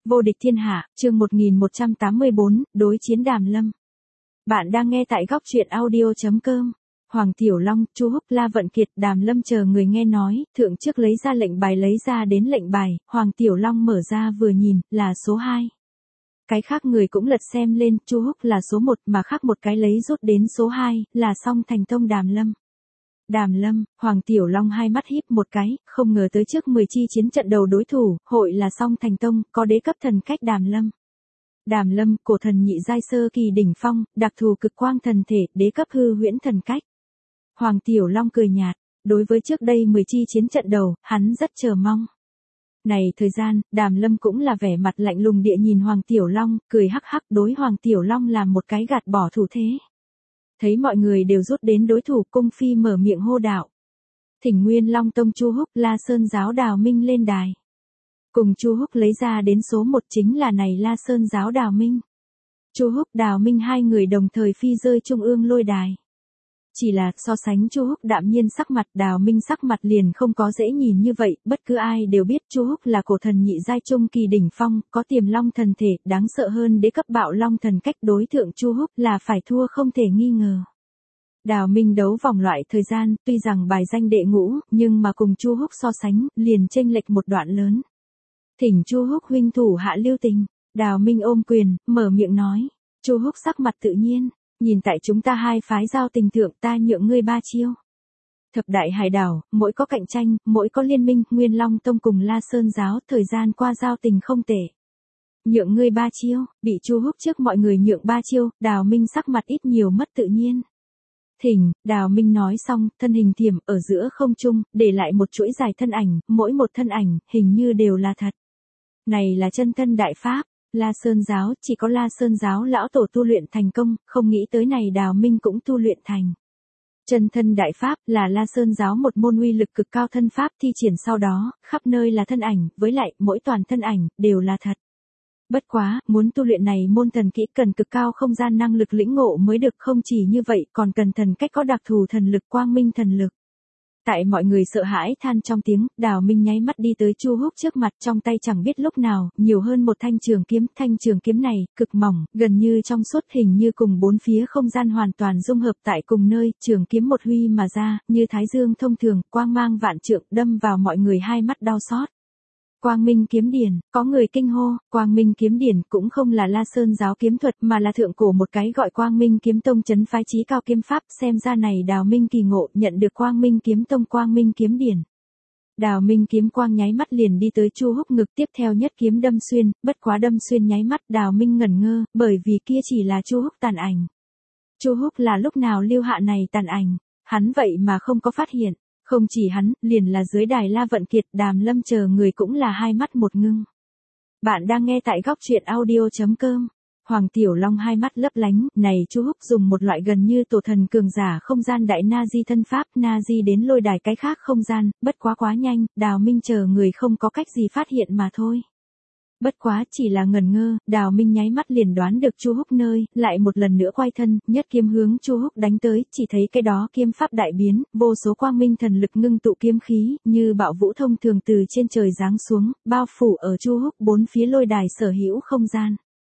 Vô địch thiên hạ, chương 1184, đối chiến Đàm Lâm. Bạn đang nghe tại góc truyện audio.com. Hoàng Tiểu Long, Chu Húc, La Vận Kiệt, Đàm Lâm chờ người nghe nói, thượng trước lấy ra lệnh bài, lấy ra đến lệnh bài, Hoàng Tiểu Long mở ra vừa nhìn, là số 2. Cái khác người cũng lật xem lên, Chu Húc là số 1 mà khác một cái lấy rút đến số 2, là Song Thành Tông Đàm Lâm. Đàm Lâm, Hoàng Tiểu Long hai mắt híp một cái, không ngờ tới trước 10 chi chiến trận đầu đối thủ, hội là Song Thành Tông, có đế cấp thần cách Đàm Lâm. Đàm Lâm, cổ thần nhị giai sơ kỳ đỉnh phong, đặc thù cực quang thần thể, đế cấp hư huyễn thần cách. Hoàng Tiểu Long cười nhạt, đối với trước đây 10 chi chiến trận đầu, hắn rất chờ mong. Này thời gian, Đàm Lâm cũng là vẻ mặt lạnh lùng địa nhìn Hoàng Tiểu Long, cười hắc hắc đối Hoàng Tiểu Long làm một cái gạt bỏ thủ thế. Thấy mọi người đều rút đến đối thủ, cung phi mở miệng hô đạo. Thỉnh Nguyên Long Tông Chu Húc, La Sơn giáo Đào Minh lên đài. Cùng Chu Húc lấy ra đến số 1 chính là này La Sơn giáo Đào Minh. Chu Húc, Đào Minh hai người đồng thời phi rơi trung ương lôi đài. Chỉ là so sánh Chu Húc đạm nhiên sắc mặt, Đào Minh sắc mặt liền không có dễ nhìn như vậy, bất cứ ai đều biết Chu Húc là cổ thần nhị giai trung kỳ đỉnh phong, có tiềm long thần thể, đáng sợ hơn đế cấp bạo long thần cách, đối thượng Chu Húc là phải thua không thể nghi ngờ. Đào Minh đấu vòng loại thời gian, tuy rằng bài danh đệ ngũ, nhưng mà cùng Chu Húc so sánh, liền chênh lệch một đoạn lớn. Thỉnh Chu Húc huynh thủ hạ lưu tình, Đào Minh ôm quyền, mở miệng nói. Chu Húc sắc mặt tự nhiên. Nhìn tại chúng ta hai phái giao tình thượng, ta nhượng ngươi 3 chiêu. Thập đại hải đảo, mỗi có cạnh tranh, mỗi có liên minh, Nguyên Long Tông cùng La Sơn giáo, thời gian qua giao tình không tệ. Nhượng ngươi 3 chiêu, bị Chu Húc trước mọi người nhượng 3 chiêu, Đào Minh sắc mặt ít nhiều mất tự nhiên. Thỉnh, Đào Minh nói xong, thân hình thiểm ở giữa không trung, để lại một chuỗi dài thân ảnh, mỗi một thân ảnh, hình như đều là thật. Này là chân thân đại pháp. La Sơn giáo, chỉ có La Sơn giáo lão tổ tu luyện thành công, không nghĩ tới này Đào Minh cũng tu luyện thành. Chân thân đại pháp là La Sơn giáo một môn uy lực cực cao thân pháp thi triển sau đó, khắp nơi là thân ảnh, với lại mỗi toàn thân ảnh đều là thật. Bất quá, muốn tu luyện này môn thần kỹ cần cực cao không gian năng lực lĩnh ngộ mới được, không chỉ như vậy, còn cần thần cách có đặc thù thần lực, quang minh thần lực. Tại mọi người sợ hãi than trong tiếng, Đào Minh nháy mắt đi tới Chu Húc trước mặt, trong tay chẳng biết lúc nào, nhiều hơn một thanh trường kiếm này, cực mỏng, gần như trong suốt, hình như cùng bốn phía không gian hoàn toàn dung hợp tại cùng nơi, trường kiếm một huy mà ra, như thái dương thông thường, quang mang vạn trượng, đâm vào mọi người hai mắt đau xót. Quang Minh kiếm điển, có người kinh hô, Quang Minh kiếm điển cũng không là La Sơn giáo kiếm thuật mà là thượng cổ một cái gọi Quang Minh kiếm tông trấn phái chí cao kiếm pháp, xem ra này Đào Minh kỳ ngộ, nhận được Quang Minh kiếm tông Quang Minh kiếm điển. Đào Minh kiếm quang nháy mắt liền đi tới Chu Húc ngực, tiếp theo nhất kiếm đâm xuyên, bất quá đâm xuyên nháy mắt, Đào Minh ngẩn ngơ, bởi vì kia chỉ là Chu Húc tàn ảnh. Chu Húc là lúc nào lưu hạ này tàn ảnh, hắn vậy mà không có phát hiện. Không chỉ hắn, liền là dưới đài La Vận Kiệt, Đàm Lâm chờ người cũng là hai mắt một ngưng. Bạn đang nghe tại góc truyện audio.com. Hoàng Tiểu Long hai mắt lấp lánh, này Chu Húc dùng một loại gần như tổ thần cường giả không gian đại na di thân pháp, na di đến lôi đài cái khác không gian, bất quá nhanh, Đào Minh chờ người không có cách gì phát hiện mà thôi. Bất quá chỉ là ngẩn ngơ, Đào Minh nháy mắt liền đoán được Chu Húc nơi, lại một lần nữa quay thân, nhất kiếm hướng Chu Húc đánh tới, chỉ thấy cái đó kiếm pháp đại biến, vô số quang minh thần lực ngưng tụ kiếm khí, như bạo vũ thông thường từ trên trời giáng xuống, bao phủ ở Chu Húc bốn phía lôi đài sở hữu không gian.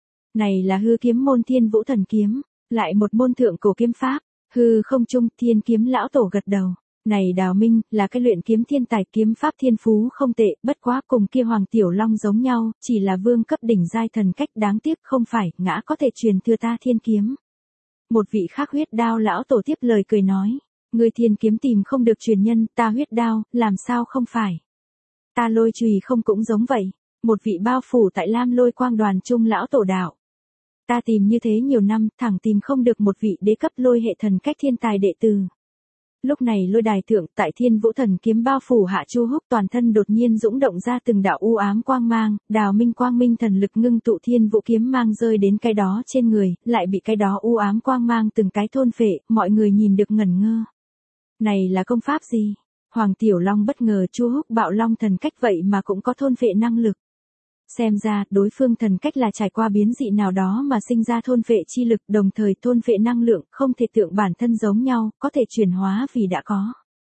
Này là hư kiếm môn Thiên Vũ Thần Kiếm, lại một môn thượng cổ kiếm pháp, hư không trung, Thiên Kiếm lão tổ gật đầu. Này Đào Minh, là cái luyện kiếm thiên tài, kiếm pháp thiên phú không tệ, bất quá cùng kia Hoàng Tiểu Long giống nhau, chỉ là vương cấp đỉnh giai thần cách, đáng tiếc không phải, ngã có thể truyền thừa ta thiên kiếm. Một vị khác huyết đao lão tổ tiếp lời cười nói, người thiên kiếm tìm không được truyền nhân, ta huyết đao, làm sao không phải. Ta lôi chùy không cũng giống vậy, một vị bao phủ tại lam lôi quang đoàn trung lão tổ đạo. Ta tìm như thế nhiều năm, thẳng tìm không được một vị đế cấp lôi hệ thần cách thiên tài đệ tử. Lúc này lôi đài thượng tại Thiên Vũ Thần Kiếm bao phủ hạ Chu Húc toàn thân đột nhiên dũng động ra từng đạo u ám quang mang, Đào Minh quang minh thần lực ngưng tụ Thiên Vũ kiếm mang rơi đến cái đó trên người, lại bị cái đó u ám quang mang từng cái thôn phệ, mọi người nhìn được ngẩn ngơ. Này là công pháp gì? Hoàng Tiểu Long bất ngờ Chu Húc bạo long thần cách vậy mà cũng có thôn phệ năng lực. Xem ra, đối phương thần cách là trải qua biến dị nào đó mà sinh ra thôn phệ chi lực, đồng thời thôn phệ năng lượng, không thể tượng bản thân giống nhau, có thể chuyển hóa vì đã có.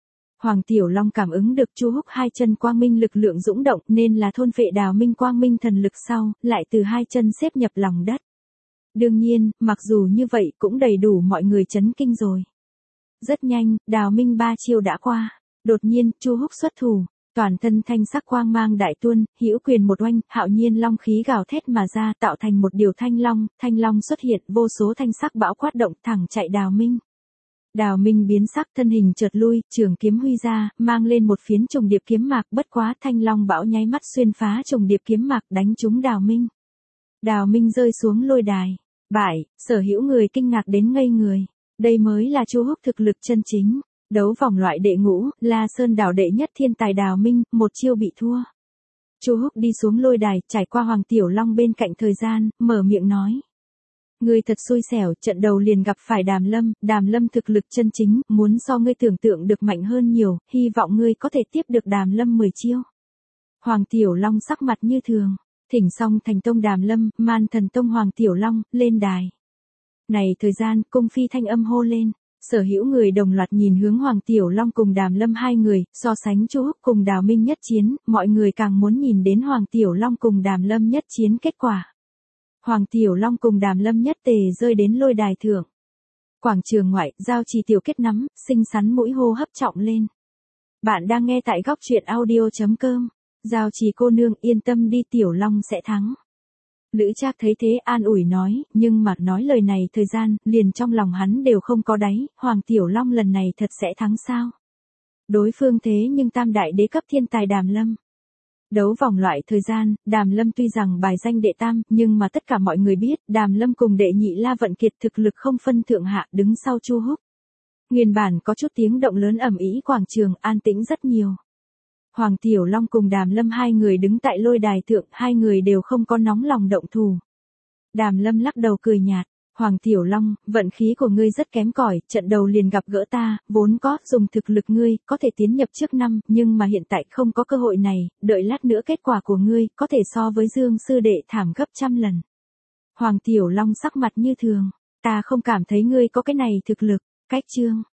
Hoàng Tiểu Long cảm ứng được Chu Húc hai chân quang minh lực lượng dũng động nên là thôn phệ Đào Minh quang minh thần lực sau, lại từ hai chân xếp nhập lòng đất. Đương nhiên, mặc dù như vậy cũng đầy đủ mọi người chấn kinh rồi. Rất nhanh, Đào Minh ba chiêu đã qua. Đột nhiên, Chu Húc xuất thủ, toàn thân thanh sắc quang mang đại tuôn, hữu quyền một oanh, hạo nhiên long khí gào thét mà ra, tạo thành một điều thanh long xuất hiện, vô số thanh sắc bão quát động thẳng chạy Đào Minh. Đào Minh biến sắc, thân hình chợt lui, trường kiếm huy ra, mang lên một phiến trùng điệp kiếm mạc, bất quá thanh long bão nháy mắt xuyên phá trùng điệp kiếm mạc, đánh trúng Đào Minh. Đào Minh rơi xuống lôi đài, bại, sở hữu người kinh ngạc đến ngây người. Đây mới là Chu Húc thực lực chân chính. Đấu vòng loại đệ ngũ, La Sơn đảo đệ nhất thiên tài Đào Minh, một chiêu bị thua. Chu Húc đi xuống lôi đài, trải qua Hoàng Tiểu Long bên cạnh thời gian, mở miệng nói. Ngươi thật xui xẻo, trận đầu liền gặp phải Đàm Lâm thực lực chân chính, muốn so ngươi tưởng tượng được mạnh hơn nhiều, hy vọng ngươi có thể tiếp được Đàm Lâm 10 chiêu. Hoàng Tiểu Long sắc mặt như thường, thỉnh xong thành tông Đàm Lâm, Man Thần Tông Hoàng Tiểu Long, lên đài. Này thời gian, cung phi thanh âm hô lên, sở hữu người đồng loạt nhìn hướng Hoàng Tiểu Long cùng Đàm Lâm hai người, so sánh Chu Húc cùng Đào Minh nhất chiến, mọi người càng muốn nhìn đến Hoàng Tiểu Long cùng Đàm Lâm nhất chiến kết quả. Hoàng Tiểu Long cùng Đàm Lâm nhất tề rơi đến lôi đài thượng. Quảng trường ngoại, Giao Trì tiểu kết nắm, xinh xắn mũi hô hấp trọng lên. Bạn đang nghe tại góc truyện audio.com. Giao Trì cô nương yên tâm đi, Tiểu Long sẽ thắng. Lữ Trác thấy thế an ủi nói, nhưng mà nói lời này thời gian, liền trong lòng hắn đều không có đáy, Hoàng Tiểu Long lần này thật sẽ thắng sao? Đối phương thế nhưng tam đại đế cấp thiên tài Đàm Lâm. Đấu vòng loại thời gian, Đàm Lâm tuy rằng bài danh đệ tam, nhưng mà tất cả mọi người biết, Đàm Lâm cùng đệ nhị La Vận Kiệt thực lực không phân thượng hạ, đứng sau Chu Húc. Nguyên bản có chút tiếng động lớn ầm ĩ, quảng trường an tĩnh rất nhiều. Hoàng Tiểu Long cùng Đàm Lâm hai người đứng tại lôi đài thượng, hai người đều không có nóng lòng động thủ. Đàm Lâm lắc đầu cười nhạt, Hoàng Tiểu Long, vận khí của ngươi rất kém cỏi, trận đầu liền gặp gỡ ta, vốn có, dùng thực lực ngươi, có thể tiến nhập trước năm, nhưng mà hiện tại không có cơ hội này, đợi lát nữa kết quả của ngươi, có thể so với Dương sư đệ thảm gấp trăm lần. Hoàng Tiểu Long sắc mặt như thường, ta không cảm thấy ngươi có cái này thực lực, cách chương.